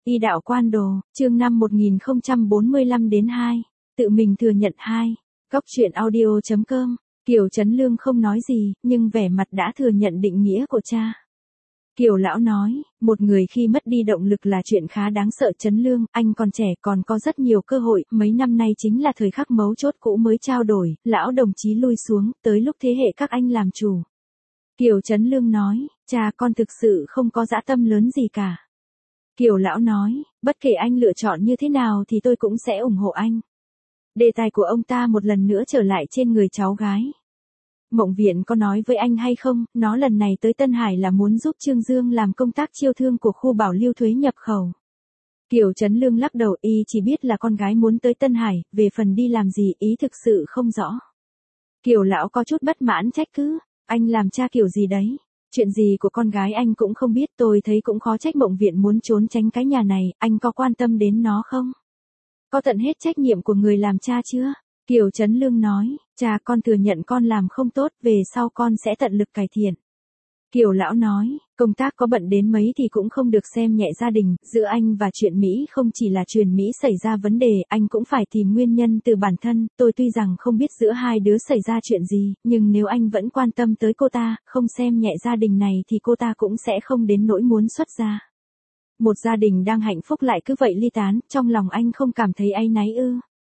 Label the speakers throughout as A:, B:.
A: Y đạo quan đồ, chương 5 1045 đến 2. Tự mình thừa nhận 2. Góc truyện audio.com. Kiều Trấn Lương không nói gì, nhưng vẻ mặt đã thừa nhận định nghĩa của cha. Kiều lão nói, một người khi mất đi động lực là chuyện khá đáng sợ. Trấn Lương, anh còn trẻ còn có rất nhiều cơ hội, mấy năm nay chính là thời khắc mấu chốt cũ mới trao đổi, lão đồng chí lui xuống, tới lúc thế hệ các anh làm chủ. Kiều Trấn Lương nói, cha con thực sự không có dã tâm lớn gì cả. Kiều lão nói, bất kể anh lựa chọn như thế nào thì tôi cũng sẽ ủng hộ anh. Đề tài của ông ta một lần nữa trở lại trên người cháu gái. Mộng Viện có nói với anh hay không, nó lần này tới Tân Hải là muốn giúp Trương Dương làm công tác chiêu thương của khu bảo lưu thuế nhập khẩu. Kiều Trấn Lương lắc đầu, y chỉ biết là con gái muốn tới Tân Hải, về phần đi làm gì ý thực sự không rõ. Kiều lão có chút bất mãn trách cứ, anh làm cha kiểu gì đấy? Chuyện gì của con gái anh cũng không biết, tôi thấy cũng khó trách Mộng Viện muốn trốn tránh cái nhà này, anh có quan tâm đến nó không? Có tận hết trách nhiệm của người làm cha chưa? Kiều Trấn Lương nói, cha con thừa nhận con làm không tốt, về sau con sẽ tận lực cải thiện. Kiều lão nói, công tác có bận đến mấy thì cũng không được xem nhẹ gia đình, giữa anh và chuyện Mỹ không chỉ là chuyện Mỹ xảy ra vấn đề, anh cũng phải tìm nguyên nhân từ bản thân, tôi tuy rằng không biết giữa hai đứa xảy ra chuyện gì, nhưng nếu anh vẫn quan tâm tới cô ta, không xem nhẹ gia đình này thì cô ta cũng sẽ không đến nỗi muốn xuất gia. Một gia đình đang hạnh phúc lại cứ vậy ly tán, trong lòng anh không cảm thấy áy náy ư?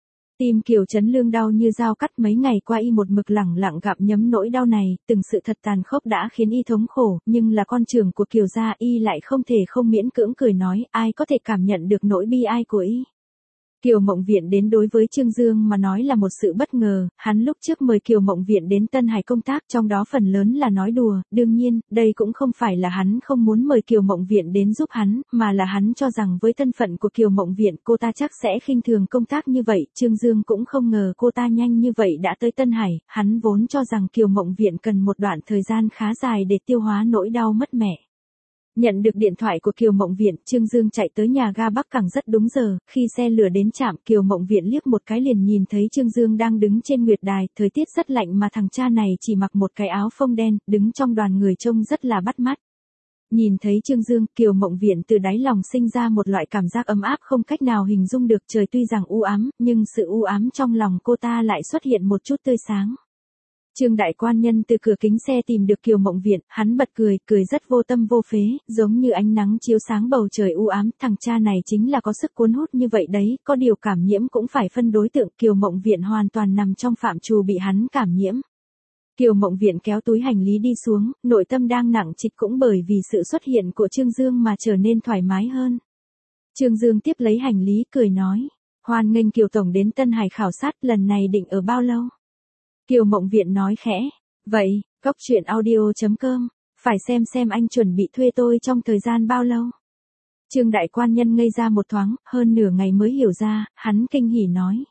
A: Tim Kiều Trấn Lương đau như dao cắt, mấy ngày qua y một mực lẳng lặng gặm nhấm nỗi đau này, từng sự thật tàn khốc đã khiến y thống khổ, nhưng là con trưởng của Kiều gia y lại không thể không miễn cưỡng cười nói, ai có thể cảm nhận được nỗi bi ai của y. Kiều Mộng Viện đến đối với Trương Dương mà nói là một sự bất ngờ, hắn lúc trước mời Kiều Mộng Viện đến Tân Hải công tác, trong đó phần lớn là nói đùa, đương nhiên, đây cũng không phải là hắn không muốn mời Kiều Mộng Viện đến giúp hắn, mà là hắn cho rằng với thân phận của Kiều Mộng Viện cô ta chắc sẽ khinh thường công tác như vậy, Trương Dương cũng không ngờ cô ta nhanh như vậy đã tới Tân Hải, hắn vốn cho rằng Kiều Mộng Viện cần một đoạn thời gian khá dài để tiêu hóa nỗi đau mất mẹ. Nhận được điện thoại của Kiều Mộng Viện, Trương Dương chạy tới nhà ga Bắc Cảng rất đúng giờ, khi xe lửa đến trạm, Kiều Mộng Viện liếc một cái liền nhìn thấy Trương Dương đang đứng trên nguyệt đài, thời tiết rất lạnh mà thằng cha này chỉ mặc một cái áo phông đen, đứng trong đoàn người trông rất là bắt mắt. Nhìn thấy Trương Dương, Kiều Mộng Viện từ đáy lòng sinh ra một loại cảm giác ấm áp không cách nào hình dung được, trời tuy rằng u ám, nhưng sự u ám trong lòng cô ta lại xuất hiện một chút tươi sáng. Trương đại quan nhân từ cửa kính xe tìm được Kiều Mộng Viện, hắn bật cười, cười rất vô tâm vô phế, giống như ánh nắng chiếu sáng bầu trời u ám, thằng cha này chính là có sức cuốn hút như vậy đấy, có điều cảm nhiễm cũng phải phân đối tượng, Kiều Mộng Viện hoàn toàn nằm trong phạm trù bị hắn cảm nhiễm. Kiều Mộng Viện kéo túi hành lý đi xuống, nội tâm đang nặng trịch cũng bởi vì sự xuất hiện của Trương Dương mà trở nên thoải mái hơn. Trương Dương tiếp lấy hành lý, cười nói, hoan nghênh Kiều Tổng đến Tân Hải khảo sát, lần này định ở bao lâu? Kiều Mộng Viện nói khẽ, vậy, góc truyện audio.com, phải xem anh chuẩn bị thuê tôi trong thời gian bao lâu? Trương đại quan nhân ngây ra một thoáng, hơn nửa ngày mới hiểu ra, hắn kinh hỉ nói.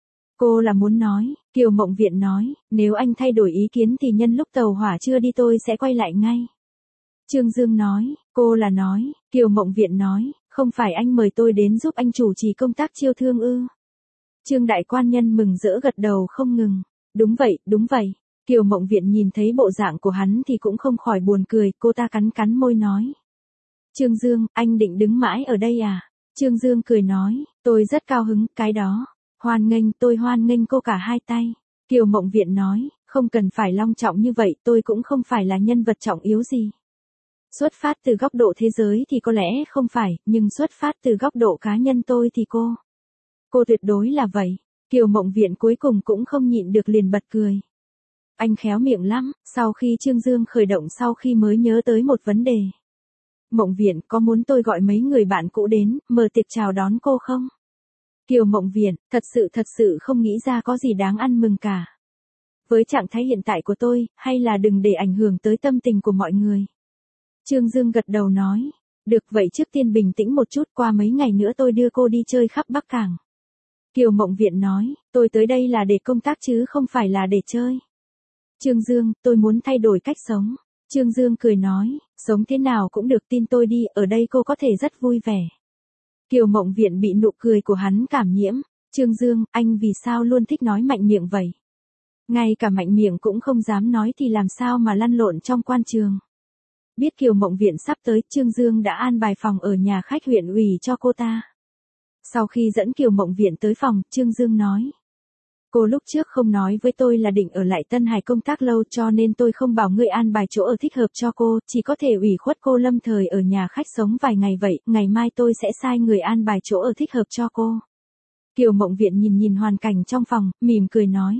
A: Cô là muốn nói, Kiều Mộng Viện nói, nếu anh thay đổi ý kiến thì nhân lúc tàu hỏa chưa đi tôi sẽ quay lại ngay. Trương Dương nói, cô là nói, Kiều Mộng Viện nói, không phải anh mời tôi đến giúp anh chủ trì công tác chiêu thương ư? Trương đại quan nhân mừng rỡ gật đầu không ngừng. Đúng vậy. Kiều Mộng Viện nhìn thấy bộ dạng của hắn thì cũng không khỏi buồn cười, cô ta cắn môi nói. Trương Dương, anh định đứng mãi ở đây à? Trương Dương cười nói, tôi rất cao hứng, cái đó. Tôi hoan nghênh cô cả hai tay. Kiều Mộng Viện nói, không cần phải long trọng như vậy, tôi cũng không phải là nhân vật trọng yếu gì. Xuất phát từ góc độ thế giới thì có lẽ không phải, nhưng xuất phát từ góc độ cá nhân tôi thì cô tuyệt đối là vậy. Kiều Mộng Viện cuối cùng cũng không nhịn được liền bật cười. Anh khéo miệng lắm, sau khi Trương Dương khởi động sau khi mới nhớ tới một vấn đề. Mộng Viện có muốn tôi gọi mấy người bạn cũ đến, mở tiệc chào đón cô không? Kiều Mộng Viện, thật sự không nghĩ ra có gì đáng ăn mừng cả. Với trạng thái hiện tại của tôi, hay là đừng để ảnh hưởng tới tâm tình của mọi người. Trương Dương gật đầu nói, được vậy trước tiên bình tĩnh một chút, qua mấy ngày nữa tôi đưa cô đi chơi khắp Bắc Cảng. Kiều Mộng Viện nói, tôi tới đây là để công tác chứ không phải là để chơi. Trương Dương, tôi muốn thay đổi cách sống. Trương Dương cười nói, sống thế nào cũng được, tin tôi đi, ở đây cô có thể rất vui vẻ. Kiều Mộng Viện bị nụ cười của hắn cảm nhiễm. Trương Dương, anh vì sao luôn thích nói mạnh miệng vậy? Ngay cả mạnh miệng cũng không dám nói thì làm sao mà lăn lộn trong quan trường. Biết Kiều Mộng Viện sắp tới, Trương Dương đã an bài phòng ở nhà khách huyện ủy cho cô ta. Sau khi dẫn Kiều Mộng Viện tới phòng, Trương Dương nói. Cô lúc trước không nói với tôi là định ở lại Tân Hải công tác lâu cho nên tôi không bảo ngươi an bài chỗ ở thích hợp cho cô, chỉ có thể ủy khuất cô lâm thời ở nhà khách sống vài ngày vậy, ngày mai tôi sẽ sai người an bài chỗ ở thích hợp cho cô. Kiều Mộng Viện nhìn hoàn cảnh trong phòng, mỉm cười nói.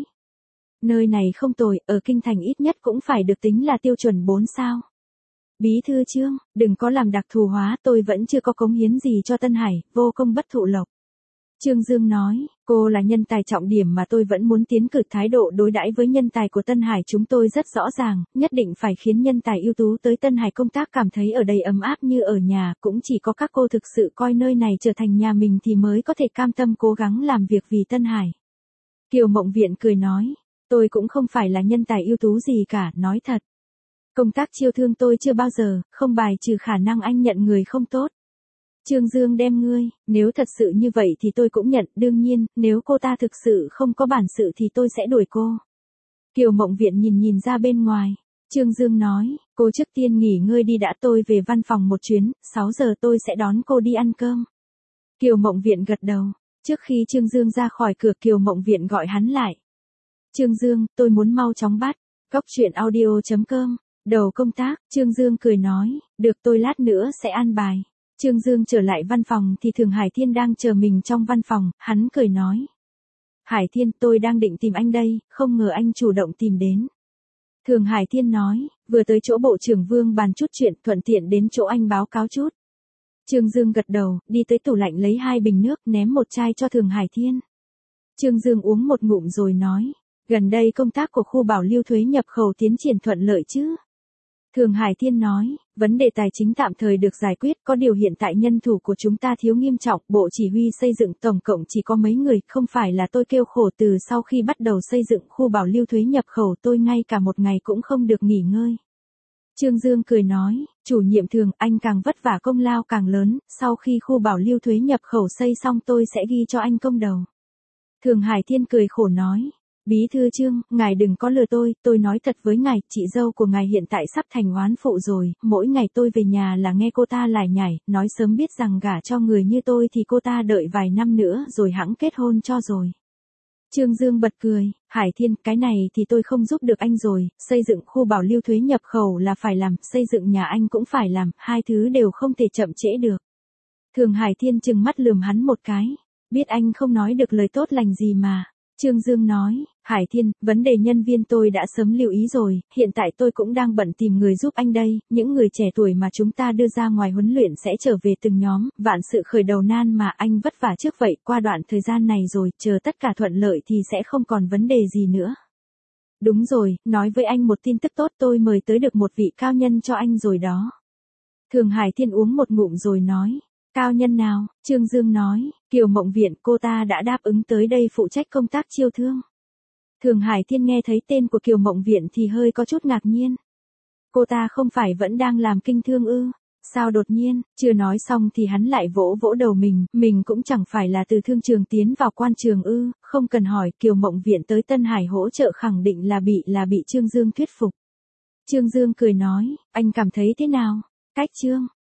A: Nơi này không tồi, ở Kinh Thành ít nhất cũng phải được tính là tiêu chuẩn 4 sao. Bí thư Trương, đừng có làm đặc thù hóa, tôi vẫn chưa có cống hiến gì cho Tân Hải, vô công bất thụ lộc. Trương Dương nói, cô là nhân tài trọng điểm mà tôi vẫn muốn tiến cử, thái độ đối đãi với nhân tài của Tân Hải chúng tôi rất rõ ràng, nhất định phải khiến nhân tài ưu tú tới Tân Hải công tác cảm thấy ở đây ấm áp như ở nhà, cũng chỉ có các cô thực sự coi nơi này trở thành nhà mình thì mới có thể cam tâm cố gắng làm việc vì Tân Hải. Kiều Mộng Viện cười nói, tôi cũng không phải là nhân tài ưu tú gì cả, nói thật. Công tác chiêu thương tôi chưa bao giờ, không bài trừ khả năng anh nhận người không tốt. Trương Dương đem ngươi, nếu thật sự như vậy thì tôi cũng nhận, đương nhiên, nếu cô ta thực sự không có bản sự thì tôi sẽ đuổi cô. Kiều Mộng Viện nhìn ra bên ngoài. Trương Dương nói, cô trước tiên nghỉ ngơi đi đã, tôi về văn phòng một chuyến, 6 giờ tôi sẽ đón cô đi ăn cơm. Kiều Mộng Viện gật đầu. Trước khi Trương Dương ra khỏi cửa, Kiều Mộng Viện gọi hắn lại. Trương Dương, tôi muốn mau chóng bắt. Cóc truyện audio.com. Đầu công tác, Trương Dương cười nói, được, tôi lát nữa sẽ an bài. Trương Dương trở lại văn phòng thì Thường Hải Thiên đang chờ mình trong văn phòng, hắn cười nói. Hải Thiên, tôi đang định tìm anh đây, không ngờ anh chủ động tìm đến. Thường Hải Thiên nói, vừa tới chỗ Bộ trưởng Vương bàn chút chuyện, thuận tiện đến chỗ anh báo cáo chút. Trương Dương gật đầu, đi tới tủ lạnh lấy 2 bình nước, ném một chai cho Thường Hải Thiên. Trương Dương uống một ngụm rồi nói, gần đây công tác của khu bảo lưu thuế nhập khẩu tiến triển thuận lợi chứ? Thường Hải Thiên nói, vấn đề tài chính tạm thời được giải quyết, có điều hiện tại nhân thủ của chúng ta thiếu nghiêm trọng, Bộ Chỉ huy xây dựng tổng cộng chỉ có mấy người, không phải là tôi kêu khổ, từ sau khi bắt đầu xây dựng khu bảo lưu thuế nhập khẩu tôi ngay cả một ngày cũng không được nghỉ ngơi. Trương Dương cười nói, chủ nhiệm Thường, anh càng vất vả công lao càng lớn, sau khi khu bảo lưu thuế nhập khẩu xây xong tôi sẽ ghi cho anh công đầu. Thường Hải Thiên cười khổ nói. Bí thư Trương, ngài đừng có lừa tôi nói thật với ngài, chị dâu của ngài hiện tại sắp thành oán phụ rồi, mỗi ngày tôi về nhà là nghe cô ta lải nhải, nói sớm biết rằng gả cho người như tôi thì cô ta đợi vài năm nữa rồi hẵng kết hôn cho rồi. Trương Dương bật cười, Hải Thiên, cái này thì tôi không giúp được anh rồi, xây dựng khu bảo lưu thuế nhập khẩu là phải làm, xây dựng nhà anh cũng phải làm, hai thứ đều không thể chậm trễ được. Thường Hải Thiên trừng mắt lườm hắn một cái, biết anh không nói được lời tốt lành gì mà. Trương Dương nói, Hải Thiên, vấn đề nhân viên tôi đã sớm lưu ý rồi, hiện tại tôi cũng đang bận tìm người giúp anh đây, những người trẻ tuổi mà chúng ta đưa ra ngoài huấn luyện sẽ trở về từng nhóm, vạn sự khởi đầu nan mà anh vất vả trước vậy, qua đoạn thời gian này rồi, chờ tất cả thuận lợi thì sẽ không còn vấn đề gì nữa. Đúng rồi, nói với anh một tin tức tốt, tôi mời tới được một vị cao nhân cho anh rồi đó. Thường Hải Thiên uống một ngụm rồi nói. Cao nhân nào? Trương Dương nói, Kiều Mộng Viện, cô ta đã đáp ứng tới đây phụ trách công tác chiêu thương. Thường Hải Thiên nghe thấy tên của Kiều Mộng Viện thì hơi có chút ngạc nhiên. Cô ta không phải vẫn đang làm kinh thương ư? Sao đột nhiên, chưa nói xong thì hắn lại vỗ vỗ đầu mình cũng chẳng phải là từ thương trường tiến vào quan trường ư, không cần hỏi, Kiều Mộng Viện tới Tân Hải hỗ trợ khẳng định là bị Trương Dương thuyết phục. Trương Dương cười nói, anh cảm thấy thế nào? Cách Trương